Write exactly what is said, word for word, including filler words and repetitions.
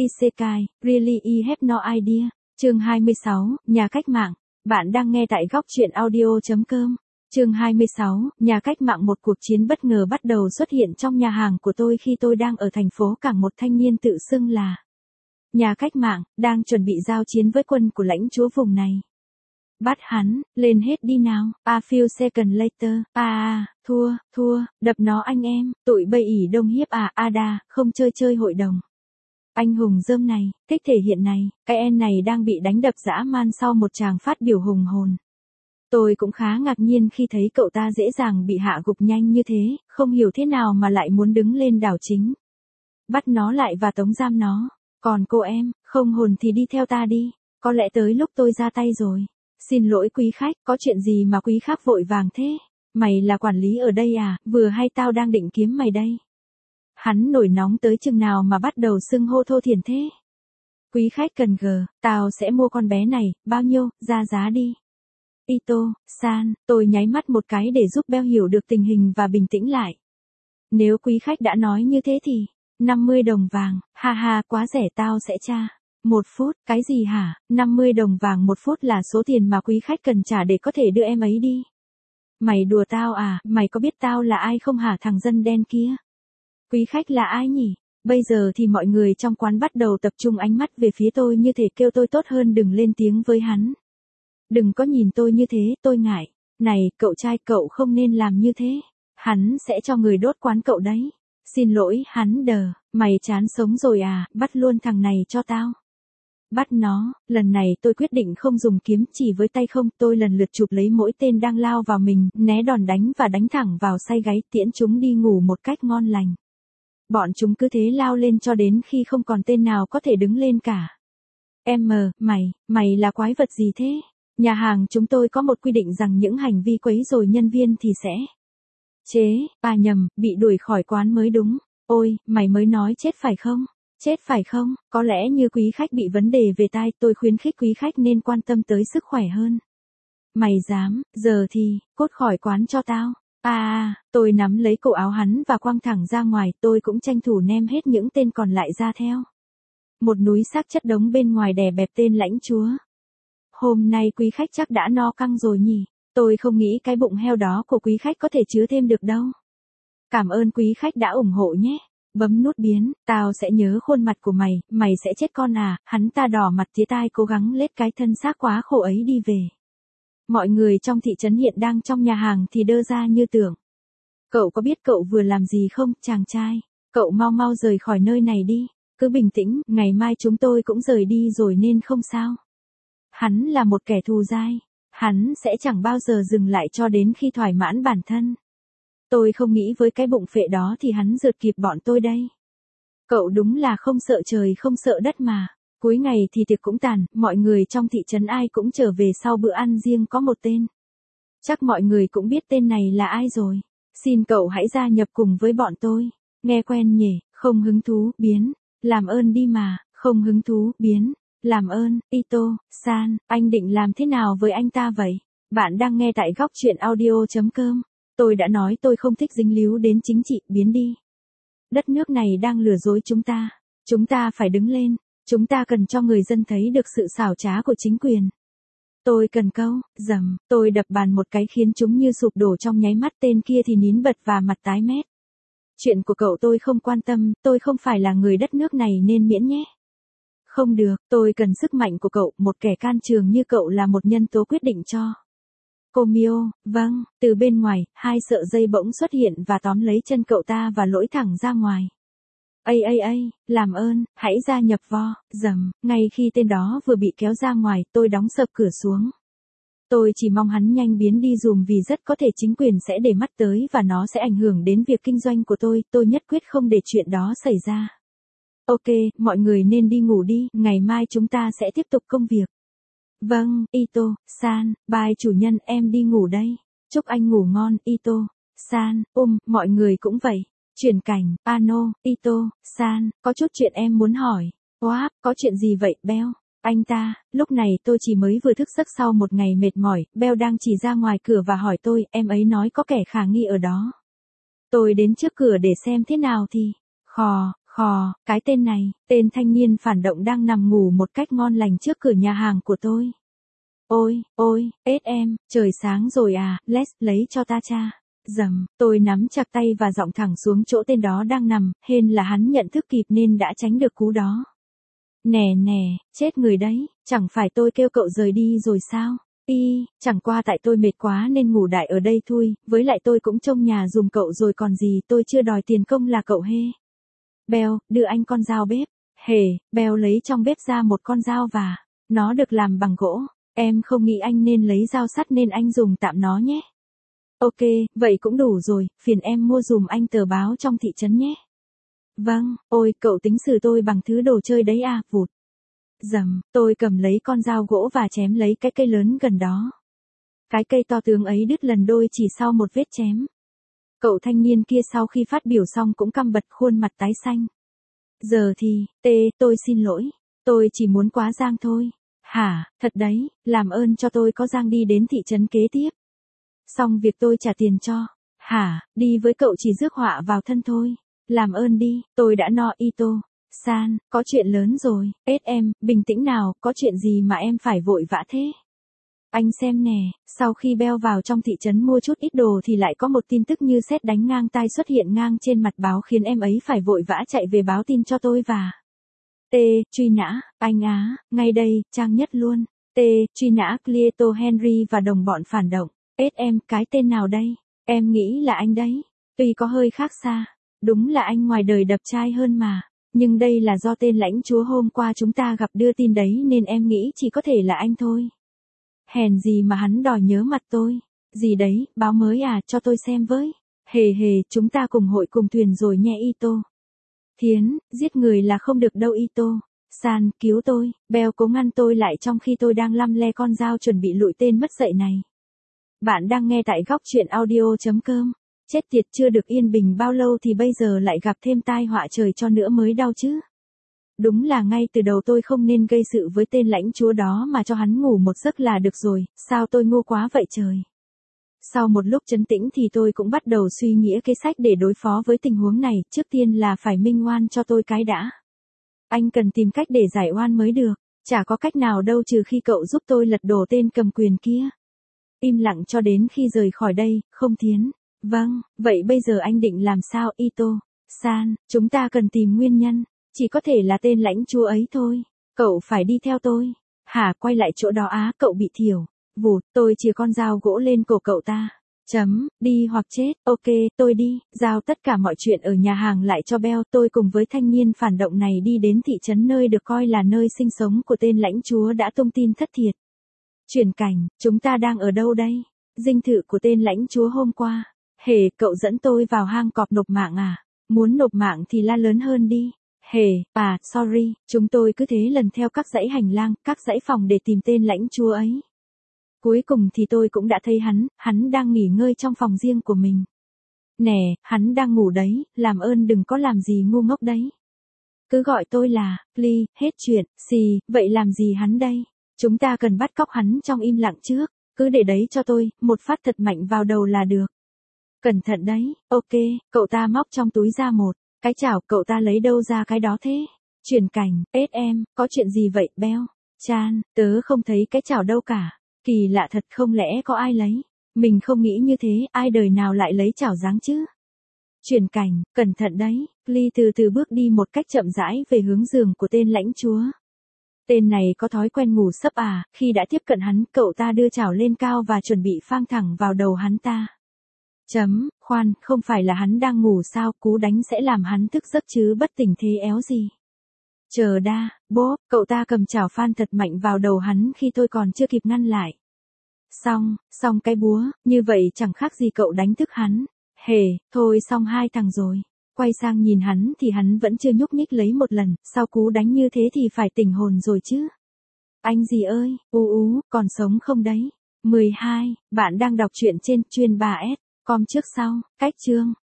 Isekai, really I have no idea. Chương hai mươi sáu, Nhà cách mạng. Bạn đang nghe tại góc truyện audio.com. Chương hai mươi sáu, Nhà cách mạng. Một cuộc chiến bất ngờ bắt đầu xuất hiện trong nhà hàng của tôi khi tôi đang ở thành phố Cảng. Một thanh niên tự xưng là Nhà cách mạng, đang chuẩn bị giao chiến với quân của lãnh chúa vùng này. Bắt hắn, lên hết đi nào. A few seconds later, à à, thua, thua, đập nó anh em, tụi bây ỉ đông hiếp à, Ada, không chơi chơi hội đồng. Anh hùng rơm này, thích thể hiện này, cái en này đang bị đánh đập dã man sau một tràng phát biểu hùng hồn. Tôi cũng khá ngạc nhiên khi thấy cậu ta dễ dàng bị hạ gục nhanh như thế, không hiểu thế nào mà lại muốn đứng lên đảo chính. Bắt nó lại và tống giam nó. Còn cô em, không hồn thì đi theo ta đi, có lẽ tới lúc tôi ra tay rồi. Xin lỗi quý khách, có chuyện gì mà quý khách vội vàng thế? Mày là quản lý ở đây à, vừa hay tao đang định kiếm mày đây. Hắn nổi nóng tới chừng nào mà bắt đầu xưng hô thô thiển thế? Quý khách cần gờ, tao sẽ mua con bé này, bao nhiêu, ra giá đi. Ito, san, tôi nháy mắt một cái để giúp Bell hiểu được tình hình và bình tĩnh lại. Nếu quý khách đã nói như thế thì, năm mươi đồng vàng, ha ha, quá rẻ, tao sẽ tra. Một phút, cái gì hả? năm mươi đồng vàng một phút là số tiền mà quý khách cần trả để có thể đưa em ấy đi. Mày đùa tao à, mày có biết tao là ai không hả thằng dân đen kia? Quý khách là ai nhỉ? Bây giờ thì mọi người trong quán bắt đầu tập trung ánh mắt về phía tôi như thể kêu tôi tốt hơn đừng lên tiếng với hắn. Đừng có nhìn tôi như thế, tôi ngại. Này, cậu trai, cậu không nên làm như thế. Hắn sẽ cho người đốt quán cậu đấy. Xin lỗi, hắn đờ, mày chán sống rồi à, bắt luôn thằng này cho tao. Bắt nó, lần này tôi quyết định không dùng kiếm chỉ với tay không, tôi lần lượt chụp lấy mỗi tên đang lao vào mình, né đòn đánh và đánh thẳng vào say gáy, tiễn chúng đi ngủ một cách ngon lành. Bọn chúng cứ thế lao lên cho đến khi không còn tên nào có thể đứng lên cả. Em mờ, mày, mày là quái vật gì thế? Nhà hàng chúng tôi có một quy định rằng những hành vi quấy rối nhân viên thì sẽ chế, à nhầm, bị đuổi khỏi quán mới đúng. Ôi, mày mới nói chết phải không? Chết phải không? Có lẽ như quý khách bị vấn đề về tai, tôi khuyến khích quý khách nên quan tâm tới sức khỏe hơn. Mày dám, giờ thì, cút khỏi quán cho tao. À à, tôi nắm lấy cổ áo hắn và quăng thẳng ra ngoài, tôi cũng tranh thủ ném hết những tên còn lại ra theo. Một núi xác chất đống bên ngoài đè bẹp tên lãnh chúa. Hôm nay quý khách chắc đã no căng rồi nhỉ? Tôi không nghĩ cái bụng heo đó của quý khách có thể chứa thêm được đâu. Cảm ơn quý khách đã ủng hộ nhé. Bấm nút biến, tao sẽ nhớ khuôn mặt của mày, mày sẽ chết con à, hắn ta đỏ mặt tía tai cố gắng lết cái thân xác quá khổ ấy đi về. Mọi người trong thị trấn hiện đang trong nhà hàng thì đơ ra như tưởng. Cậu có biết cậu vừa làm gì không, chàng trai? Cậu mau mau rời khỏi nơi này đi, cứ bình tĩnh, ngày mai chúng tôi cũng rời đi rồi nên không sao. Hắn là một kẻ thù dai, hắn sẽ chẳng bao giờ dừng lại cho đến khi thỏa mãn bản thân. Tôi không nghĩ với cái bụng phệ đó thì hắn rượt kịp bọn tôi đây. Cậu đúng là không sợ trời không sợ đất mà. Cuối ngày thì tiệc cũng tàn, mọi người trong thị trấn ai cũng trở về sau bữa ăn riêng có một tên. Chắc mọi người cũng biết tên này là ai rồi. Xin cậu hãy gia nhập cùng với bọn tôi. Nghe quen nhỉ, không hứng thú, biến. Làm ơn đi mà, không hứng thú, biến. Làm ơn, Ito, san, anh định làm thế nào với anh ta vậy? Bạn đang nghe tại góc truyện audio.com. Tôi đã nói tôi không thích dính líu đến chính trị, biến đi. Đất nước này đang lừa dối chúng ta. Chúng ta phải đứng lên. Chúng ta cần cho người dân thấy được sự xảo trá của chính quyền. Tôi cần câu, dầm, tôi đập bàn một cái khiến chúng như sụp đổ trong nháy mắt, tên kia thì nín bật và mặt tái mét. Chuyện của cậu tôi không quan tâm, tôi không phải là người đất nước này nên miễn nhé. Không được, tôi cần sức mạnh của cậu, một kẻ can trường như cậu là một nhân tố quyết định cho. Cô Mio, vâng, từ bên ngoài, hai sợi dây bỗng xuất hiện và tóm lấy chân cậu ta và lỗi thẳng ra ngoài. Ây ây ây, làm ơn, hãy gia nhập vo, dầm, ngay khi tên đó vừa bị kéo ra ngoài, tôi đóng sập cửa xuống. Tôi chỉ mong hắn nhanh biến đi dùm vì rất có thể chính quyền sẽ để mắt tới và nó sẽ ảnh hưởng đến việc kinh doanh của tôi, tôi nhất quyết không để chuyện đó xảy ra. Ok, mọi người nên đi ngủ đi, ngày mai chúng ta sẽ tiếp tục công việc. Vâng, Ito, san, bye chủ nhân, em đi ngủ đây. Chúc anh ngủ ngon, Ito, san, um, mọi người cũng vậy. Chuyển cảnh, Ano, Ito, san, có chút chuyện em muốn hỏi. Wow, có chuyện gì vậy, Bell? Anh ta, lúc này tôi chỉ mới vừa thức giấc sau một ngày mệt mỏi, Bell đang chỉ ra ngoài cửa và hỏi tôi, em ấy nói có kẻ khả nghi ở đó. Tôi đến trước cửa để xem thế nào thì, khò, Khò, cái tên này, tên thanh niên phản động đang nằm ngủ một cách ngon lành trước cửa nhà hàng của tôi. Ôi, ôi, ết em, trời sáng rồi à, let's lấy cho ta cha. Dầm, tôi nắm chặt tay và giọng thẳng xuống chỗ tên đó đang nằm, hên là hắn nhận thức kịp nên đã tránh được cú đó. Nè nè, chết người đấy, chẳng phải tôi kêu cậu rời đi rồi sao? Y, chẳng qua tại tôi mệt quá nên ngủ đại ở đây thôi, với lại tôi cũng trông nhà dùm cậu rồi còn gì, tôi chưa đòi tiền công là cậu hê. Beo, đưa anh con dao bếp. Hề, Beo lấy trong bếp ra một con dao và nó được làm bằng gỗ. Em không nghĩ anh nên lấy dao sắt nên anh dùng tạm nó nhé. Ok, vậy cũng đủ rồi, phiền em mua dùm anh tờ báo trong thị trấn nhé. Vâng, ôi, cậu tính xử tôi bằng thứ đồ chơi đấy à, vụt. Dầm, tôi cầm lấy con dao gỗ và chém lấy cái cây lớn gần đó. Cái cây to tướng ấy đứt lần đôi chỉ sau một vết chém. Cậu thanh niên kia sau khi phát biểu xong cũng căm bật khuôn mặt tái xanh. Giờ thì, tê, tôi xin lỗi. Tôi chỉ muốn quá giang thôi. Hả, thật đấy, làm ơn cho tôi có giang đi đến thị trấn kế tiếp. Xong việc tôi trả tiền cho. Hả, đi với cậu chỉ rước họa vào thân thôi. Làm ơn đi, tôi đã no Ito. San, có chuyện lớn rồi. Ết em, bình tĩnh nào, có chuyện gì mà em phải vội vã thế? Anh xem nè, sau khi Beo vào trong thị trấn mua chút ít đồ thì lại có một tin tức như sét đánh ngang tai xuất hiện ngang trên mặt báo khiến em ấy phải vội vã chạy về báo tin cho tôi và... T. Truy nã, anh á, ngay đây, trang nhất luôn. T. Truy nã Cleto Henry và đồng bọn phản động. Ết em, cái tên nào đây? Em nghĩ là anh đấy. Tuy có hơi khác xa. Đúng là anh ngoài đời đập chai hơn mà. Nhưng đây là do tên lãnh chúa hôm qua chúng ta gặp đưa tin đấy nên em nghĩ chỉ có thể là anh thôi. Hèn gì mà hắn đòi nhớ mặt tôi. Gì đấy, báo mới à, cho tôi xem với. Hề hề, chúng ta cùng hội cùng thuyền rồi nhé Ito. Thiến, giết người là không được đâu Ito. San, cứu tôi. Beo cố ngăn tôi lại trong khi tôi đang lăm le con dao chuẩn bị lụi tên mất dạy này. Bạn đang nghe tại góc truyện audio.com. Chết tiệt, chưa được yên bình bao lâu thì bây giờ lại gặp thêm tai họa trời cho nữa mới đau chứ. Đúng là ngay từ đầu tôi không nên gây sự với tên lãnh chúa đó mà cho hắn ngủ một giấc là được rồi, sao tôi ngu quá vậy trời. Sau một lúc trấn tĩnh thì tôi cũng bắt đầu suy nghĩ kế sách để đối phó với tình huống này, trước tiên là phải minh oan cho tôi cái đã. Anh cần tìm cách để giải oan mới được, chả có cách nào đâu trừ khi cậu giúp tôi lật đổ tên cầm quyền kia. Im lặng cho đến khi rời khỏi đây, không Thiến. Vâng, vậy bây giờ anh định làm sao Ito? San, chúng ta cần tìm nguyên nhân. Chỉ có thể là tên lãnh chúa ấy thôi. Cậu phải đi theo tôi. Hả, quay lại chỗ đó á, cậu bị thiểu. Vụt, tôi chìa con dao gỗ lên cổ cậu ta. Chấm, đi hoặc chết. Ok, tôi đi. Giao tất cả mọi chuyện ở nhà hàng lại cho Beo. Tôi cùng với thanh niên phản động này đi đến thị trấn nơi được coi là nơi sinh sống của tên lãnh chúa đã tung tin thất thiệt. Chuyển cảnh, chúng ta đang ở đâu đây? Dinh thự của tên lãnh chúa hôm qua. Hề, cậu dẫn tôi vào hang cọp nộp mạng à? Muốn nộp mạng thì la lớn hơn đi. Hề, à, sorry, chúng tôi cứ thế lần theo các dãy hành lang, các dãy phòng để tìm tên lãnh chúa ấy. Cuối cùng thì tôi cũng đã thấy hắn, hắn đang nghỉ ngơi trong phòng riêng của mình. Nè, hắn đang ngủ đấy, làm ơn đừng có làm gì ngu ngốc đấy. Cứ gọi tôi là, Lee, hết chuyện, xì, vậy làm gì hắn đây? Chúng ta cần bắt cóc hắn trong im lặng trước, cứ để đấy cho tôi, một phát thật mạnh vào đầu là được. Cẩn thận đấy, ok, cậu ta móc trong túi ra một cái chảo, cậu ta lấy đâu ra cái đó thế? Chuyển cảnh, ết em, có chuyện gì vậy, Beo? Chan, tớ không thấy cái chảo đâu cả. Kỳ lạ thật, không lẽ có ai lấy? Mình không nghĩ như thế, ai đời nào lại lấy chảo dáng chứ? Chuyển cảnh, cẩn thận đấy, Lee từ từ bước đi một cách chậm rãi về hướng giường của tên lãnh chúa. Tên này có thói quen ngủ sấp à, khi đã tiếp cận hắn, cậu ta đưa chảo lên cao và chuẩn bị phang thẳng vào đầu hắn ta. Chấm, khoan, không phải là hắn đang ngủ sao, cú đánh sẽ làm hắn thức giấc chứ bất tỉnh thế éo gì. Chờ đa, bố, cậu ta cầm chảo phan thật mạnh vào đầu hắn khi tôi còn chưa kịp ngăn lại. Xong, xong cái búa, như vậy chẳng khác gì cậu đánh thức hắn. Hề, thôi xong hai thằng rồi. Quay sang nhìn hắn thì hắn vẫn chưa nhúc nhích lấy một lần, sau cú đánh như thế thì phải tỉnh hồn rồi chứ. Anh gì ơi, ú ú, còn sống không đấy? mười hai, bạn đang đọc truyện trên chuyên ba S com trước sau, cách chương.